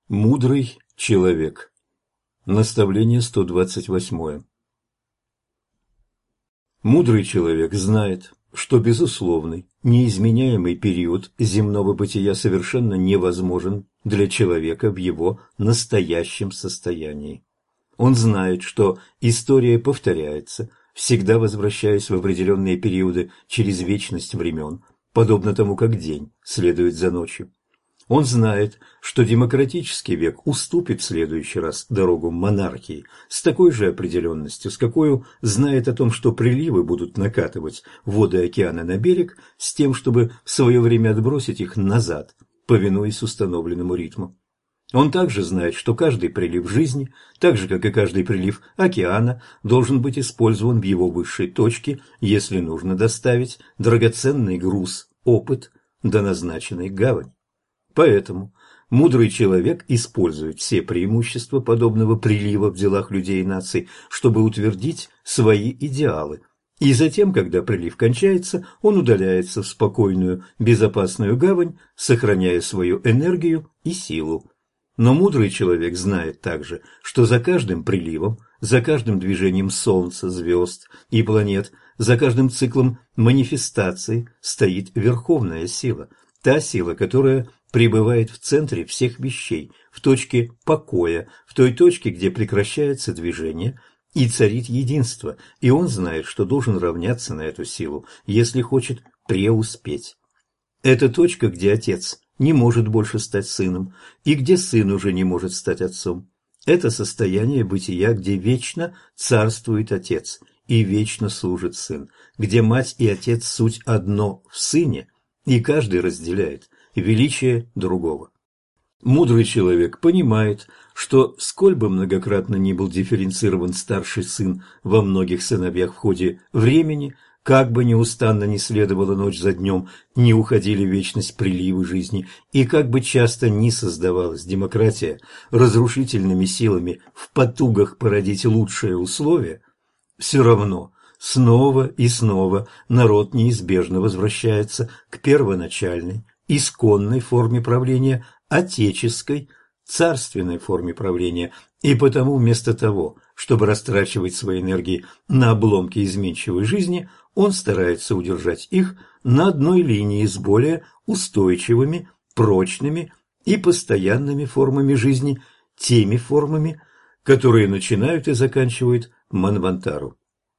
Мудрый человек. Наставление 128. Мудрый человек знает, что безусловный, неизменяемый период земного бытия совершенно невозможен для человека в его настоящем состоянии. Он знает, что история повторяется, всегда возвращаясь в определенные периоды через вечность времен, подобно тому, как день следует за ночью. Он знает, что демократический век уступит в следующий раз дорогу монархии с такой же определенностью, с какой знает о том, что приливы будут накатывать воды океана на берег с тем, чтобы в свое время отбросить их назад, повинуясь установленному ритму. Он также знает, что каждый прилив жизни, так же, как и каждый прилив океана, должен быть использован в его высшей точке, если нужно доставить драгоценный груз, опыт до назначенной гавани. Поэтому мудрый человек использует все преимущества подобного прилива в делах людей и наций, чтобы утвердить свои идеалы. И затем, когда прилив кончается, он удаляется в спокойную, безопасную гавань, сохраняя свою энергию и силу. Но мудрый человек знает также, что за каждым приливом, за каждым движением Солнца, звезд и планет, за каждым циклом манифестаций стоит верховная сила, та сила, которая пребывает в центре всех вещей, в точке покоя, в той точке, где прекращается движение и царит единство, и он знает, что должен равняться на эту силу, если хочет преуспеть. Это точка, где отец не может больше стать сыном, и где сын уже не может стать отцом. Это состояние бытия, где вечно царствует отец и вечно служит сын, где мать и отец суть одно в сыне, и каждый разделяет величие другого. Мудрый человек понимает, что сколь бы многократно ни был дифференцирован старший сын во многих сыновьях в ходе времени, как бы неустанно ни следовала ночь за днем, не уходили в вечность приливы жизни, и как бы часто ни создавалась демократия разрушительными силами в потугах породить лучшие условия, все равно снова и снова народ неизбежно возвращается к первоначальной, исконной форме правления, отеческой, царственной форме правления, и потому вместо того, чтобы растрачивать свои энергии на обломки изменчивой жизни, он старается удержать их на одной линии с более устойчивыми, прочными и постоянными формами жизни, теми формами, которые начинают и заканчивают Манвантару.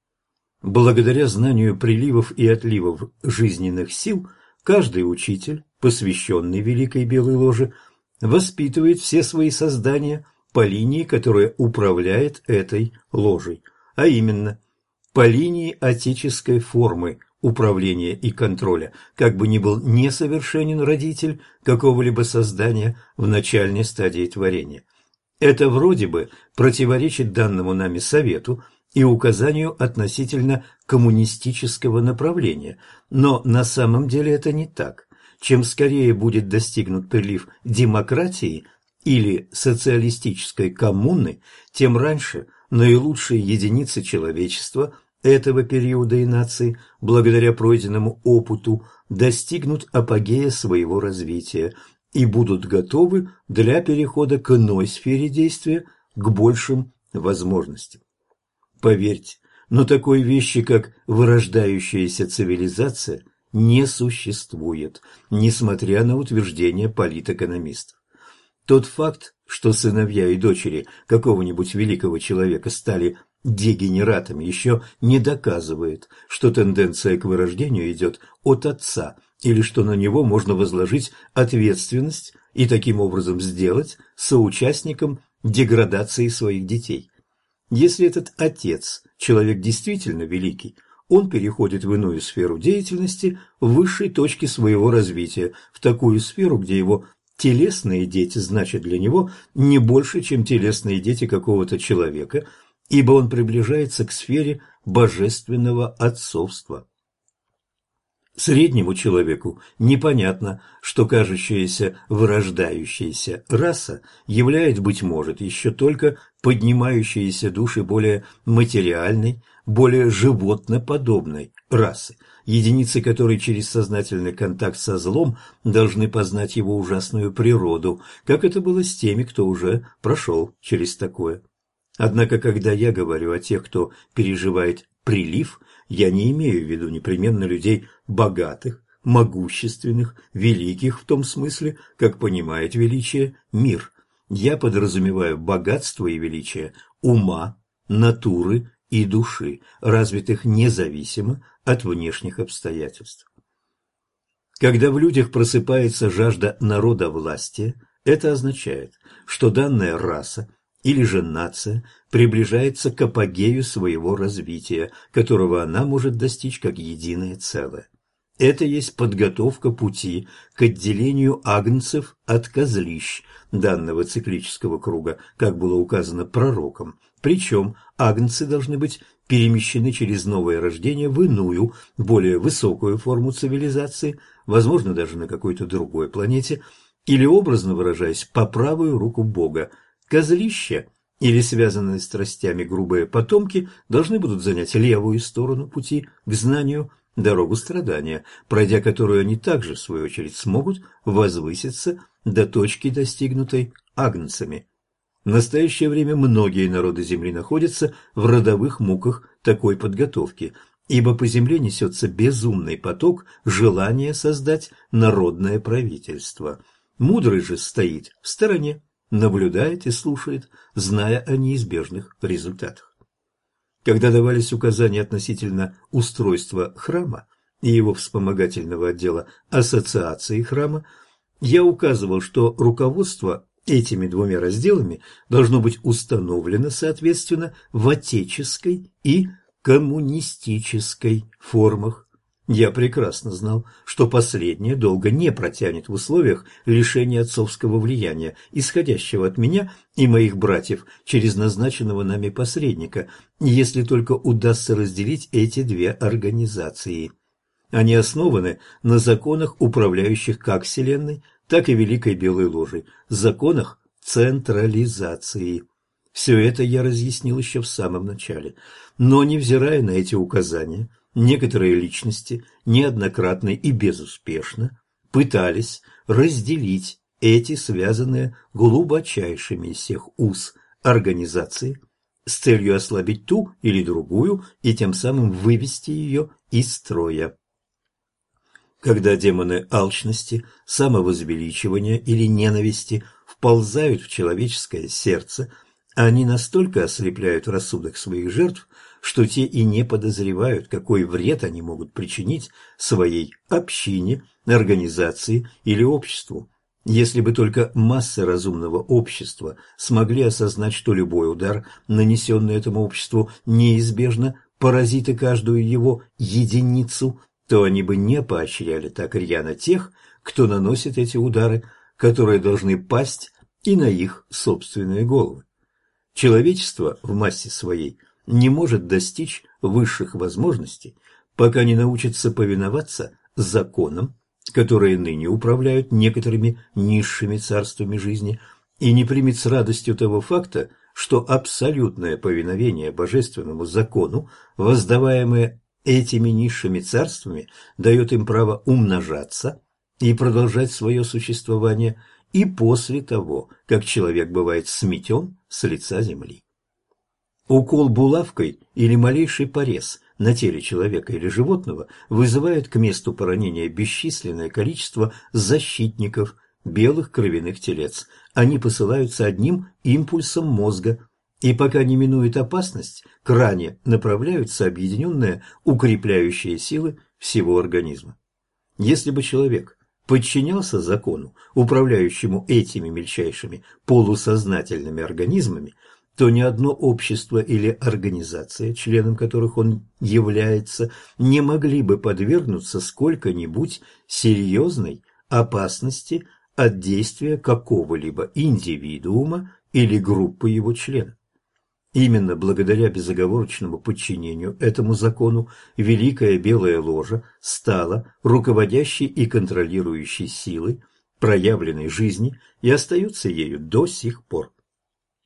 Благодаря знанию приливов и отливов жизненных сил, каждый учитель, посвященный Великой Белой Ложе, воспитывает все свои создания по линии, которая управляет этой ложей, а именно по линии отеческой формы управления и контроля, как бы ни был несовершенен родитель какого-либо создания в начальной стадии творения. Это вроде бы противоречит данному нами совету и указанию относительно коммунистического направления, но на самом деле это не так. Чем скорее будет достигнут прилив демократии или социалистической коммуны, тем раньше наилучшие единицы человечества этого периода и нации, благодаря пройденному опыту, достигнут апогея своего развития и будут готовы для перехода к иной сфере действия, к большим возможностям. Поверьте, но такой вещи, как вырождающаяся цивилизация, не существует, несмотря на утверждения политэкономистов. Тот факт, что сыновья и дочери какого-нибудь великого человека стали дегенератами, еще не доказывает, что тенденция к вырождению идет от отца, или что на него можно возложить ответственность и таким образом сделать соучастником деградации своих детей. Если этот отец – человек действительно великий, он переходит в иную сферу деятельности, в высшей точке своего развития, в такую сферу, где его телесные дети значат для него не больше, чем телесные дети какого-то человека, ибо он приближается к сфере божественного отцовства. Среднему человеку непонятно, что кажущаяся вырождающаяся раса является, быть может, еще только поднимающиеся души более материальной, более животноподобной расы, единицы которой через сознательный контакт со злом должны познать его ужасную природу, как это было с теми, кто уже прошел через такое. Однако, когда я говорю о тех, кто переживает прилив, я не имею в виду непременно людей богатых, могущественных, великих в том смысле, как понимает величие мир. Я подразумеваю богатство и величие ума, натуры и души, развитых независимо от внешних обстоятельств. Когда в людях просыпается жажда народовластия, это означает, что данная раса или же нация приближается к апогею своего развития, которого она может достичь как единое целое. Это есть подготовка пути к отделению агнцев от козлищ данного циклического круга, как было указано пророком. Причем агнцы должны быть перемещены через новое рождение в иную, более высокую форму цивилизации, возможно, даже на какой-то другой планете, или, образно выражаясь, по правую руку Бога. Козлища или связанные страстями грубые потомки должны будут занять левую сторону пути к знанию, дорогу страдания, пройдя которую они также, в свою очередь, смогут возвыситься до точки, достигнутой агнцами. В настоящее время многие народы Земли находятся в родовых муках такой подготовки, ибо по земле несется безумный поток желания создать народное правительство. Мудрый же стоит в стороне, наблюдает и слушает, зная о неизбежных результатах. Когда давались указания относительно устройства храма и его вспомогательного отдела ассоциации храма, я указывал, что руководство этими двумя разделами должно быть установлено, соответственно, в отеческой и коммунистической формах. Я прекрасно знал, что последнее долго не протянет в условиях лишения отцовского влияния, исходящего от меня и моих братьев через назначенного нами посредника, если только удастся разделить эти две организации. Они основаны на законах, управляющих как Вселенной, так и Великой Белой Ложей, законах централизации. Все это я разъяснил еще в самом начале, но, невзирая на эти указания, некоторые личности неоднократно и безуспешно пытались разделить эти связанные глубочайшими из всех уз организации с целью ослабить ту или другую и тем самым вывести ее из строя. Когда демоны алчности, самовозвеличивания или ненависти вползают в человеческое сердце, они настолько ослепляют рассудок своих жертв, что те и не подозревают, какой вред они могут причинить своей общине, организации или обществу. Если бы только массы разумного общества смогли осознать, что любой удар, нанесенный этому обществу, неизбежно поразит и каждую его единицу, то они бы не поощряли так рьяно тех, кто наносит эти удары, которые должны пасть и на их собственные головы. Человечество в массе своей не может достичь высших возможностей, пока не научится повиноваться законам, которые ныне управляют некоторыми низшими царствами жизни, и не примет с радостью того факта, что абсолютное повиновение божественному закону, воздаваемое этими низшими царствами, дает им право умножаться и продолжать свое существование и после того, как человек бывает сметен с лица земли. Укол булавкой или малейший порез на теле человека или животного вызывает к месту поранения бесчисленное количество защитников, белых кровяных телец. Они посылаются одним импульсом мозга, и пока не минует опасность, к ране направляются объединенные укрепляющие силы всего организма. Если бы человек подчинялся закону, управляющему этими мельчайшими полусознательными организмами, то ни одно общество или организация, членом которых он является, не могли бы подвергнуться сколько-нибудь серьезной опасности от действия какого-либо индивидуума или группы его членов. Именно благодаря безоговорочному подчинению этому закону Великая Белая Ложа стала руководящей и контролирующей силой проявленной жизни и остается ею до сих пор.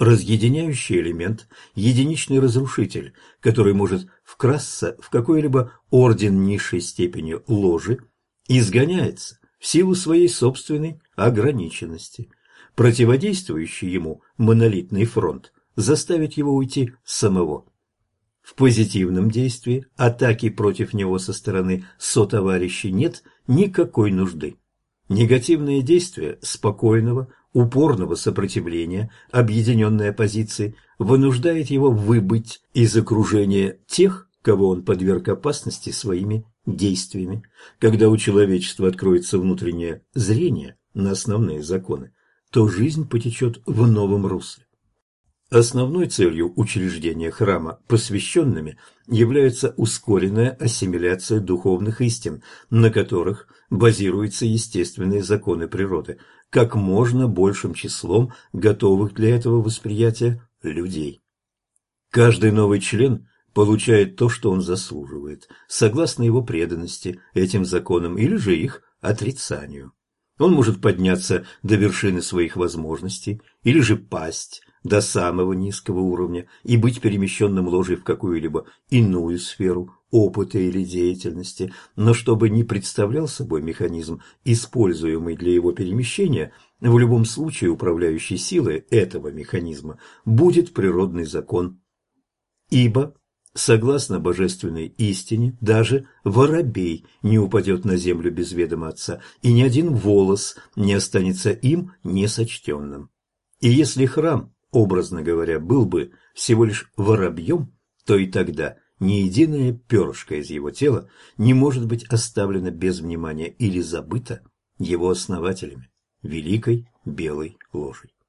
разъединяющий элемент, единичный разрушитель, который может вкрасться в какой-либо орден низшей степени ложи, изгоняется в силу своей собственной ограниченности. Противодействующий ему монолитный фронт заставит его уйти самого. В позитивном действии атаки против него со стороны сотоварищей нет никакой нужды. Негативное действие спокойного, упорного сопротивления объединенной оппозиции вынуждает его выбыть из окружения тех, кого он подверг опасности своими действиями. Когда у человечества откроется внутреннее зрение на основные законы, то жизнь потечет в новом русле. Основной целью учреждения храма посвященными является ускоренная ассимиляция духовных истин, на которых базируются естественные законы природы, как можно большим числом готовых для этого восприятия людей. Каждый новый член получает то, что он заслуживает, согласно его преданности этим законам или же их отрицанию. Он может подняться до вершины своих возможностей или же пасть до самого низкого уровня и быть перемещенным ложей в какую-либо иную сферу опыта или деятельности, но чтобы не представлял собой механизм, используемый для его перемещения, в любом случае управляющей силой этого механизма будет природный закон. Ибо, согласно божественной истине, даже воробей не упадет на землю без ведома Отца, и ни один волос не останется им несочтенным. И если храм, образно говоря, был бы всего лишь воробьем, то и тогда ни единое перышко из его тела не может быть оставлено без внимания или забыто его основателями, великой белой ложей.